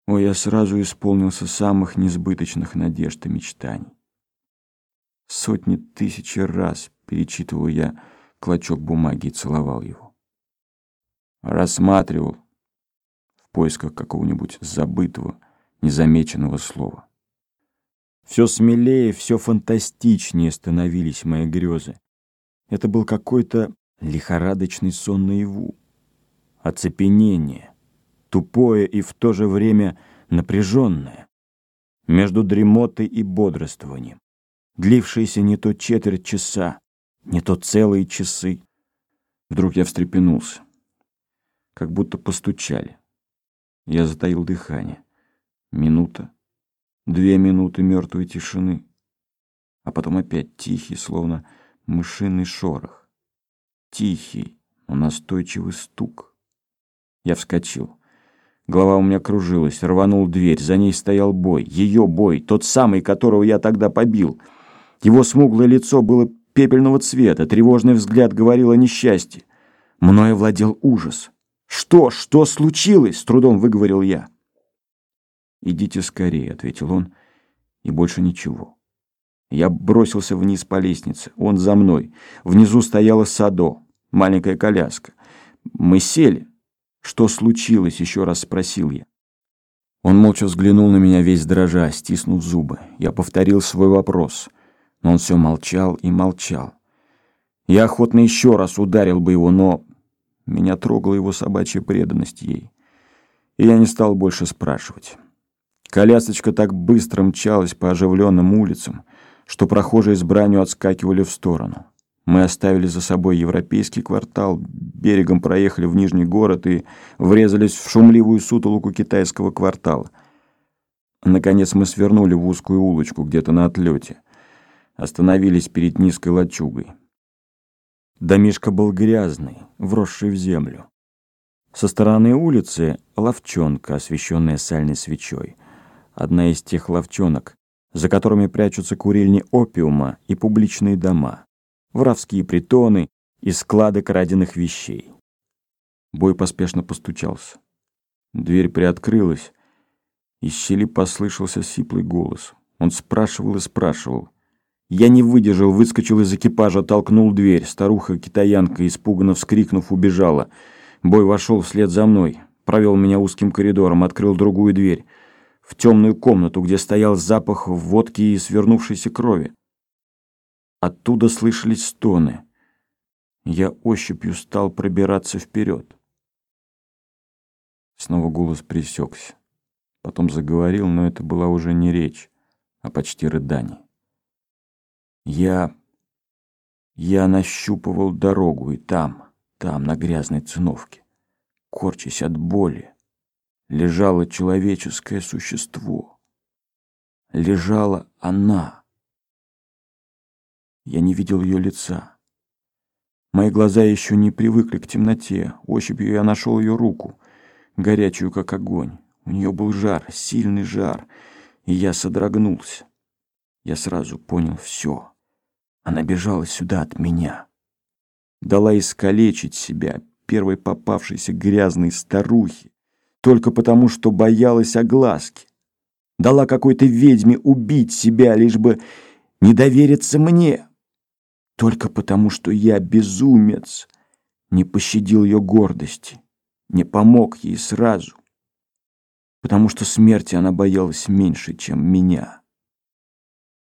Ой, я сразу исполнился самых несбыточных надежд и мечтаний. Сотни тысяч раз перечитывал я клочок бумаги и целовал его. Рассматривал в поисках какого-нибудь забытого, незамеченного слова. Все смелее, все фантастичнее становились мои грезы. Это был какой-то лихорадочный сон наяву, оцепенение, тупое и в то же время напряженное, между дремотой и бодрствованием, длившееся не то четверть часа, не то целые часы. Вдруг я встрепенулся, как будто постучали. Я затаил дыхание. Минута, 2 минуты мертвой тишины, а потом опять тихий, словно мышиный шорох. Тихий, но настойчивый стук. Я вскочил. Голова у меня кружилась, рванул дверь. За ней стоял Бой. Ее Бой, тот самый, которого я тогда побил. Его смуглое лицо было пепельного цвета, тревожный взгляд говорил о несчастье. Мною владел ужас. «Что случилось?» — с трудом выговорил я. «Идите скорее», — ответил он, — и больше ничего. Я бросился вниз по лестнице, он за мной. Внизу стояла Садо, маленькая коляска. Мы сели. «Что случилось?» — еще раз спросил я. Он молча взглянул на меня весь дрожа, стиснув зубы. Я повторил свой вопрос, но он все молчал и молчал. Я охотно еще раз ударил бы его, но меня трогала его собачья преданность ей. И я не стал больше спрашивать. Колясочка так быстро мчалась по оживленным улицам, что прохожие с бранью отскакивали в сторону. Мы оставили за собой европейский квартал, берегом проехали в Нижний город и врезались в шумливую сутолоку китайского квартала. Наконец мы свернули в узкую улочку где-то на отлете. Остановились перед низкой лачугой. Домишко был грязный, вросший в землю. Со стороны улицы лавчонка, освещенная сальной свечой. Одна из тех лавчонок, за которыми прячутся курильни опиума и публичные дома, воровские притоны и склады краденных вещей. Бой поспешно постучался. Дверь приоткрылась. Из щели послышался сиплый голос. Он спрашивал и спрашивал. Я не выдержал, выскочил из экипажа, толкнул дверь. Старуха-китаянка, испуганно вскрикнув, убежала. Бой вошел вслед за мной, провел меня узким коридором, открыл другую дверь. В темную комнату, где стоял запах водки и свернувшейся крови. Оттуда слышались стоны. Я ощупью стал пробираться вперед. Снова голос пресекся. Потом заговорил, но это была уже не речь, а почти рыдание. Я нащупывал дорогу, и там, на грязной циновке, корчась от боли, лежало человеческое существо. Лежала она. Я не видел ее лица. Мои глаза еще не привыкли к темноте. Ощупью я нашел ее руку, горячую, как огонь. У нее был жар, сильный жар, и я содрогнулся. Я сразу понял все. Она бежала сюда от меня. Дала искалечить себя первой попавшейся грязной старухе, только потому, что боялась огласки. Дала какой-то ведьме убить себя, лишь бы не довериться мне. Только потому, что я, безумец, не пощадил ее гордости, не помог ей сразу. Потому что смерти она боялась меньше, чем меня.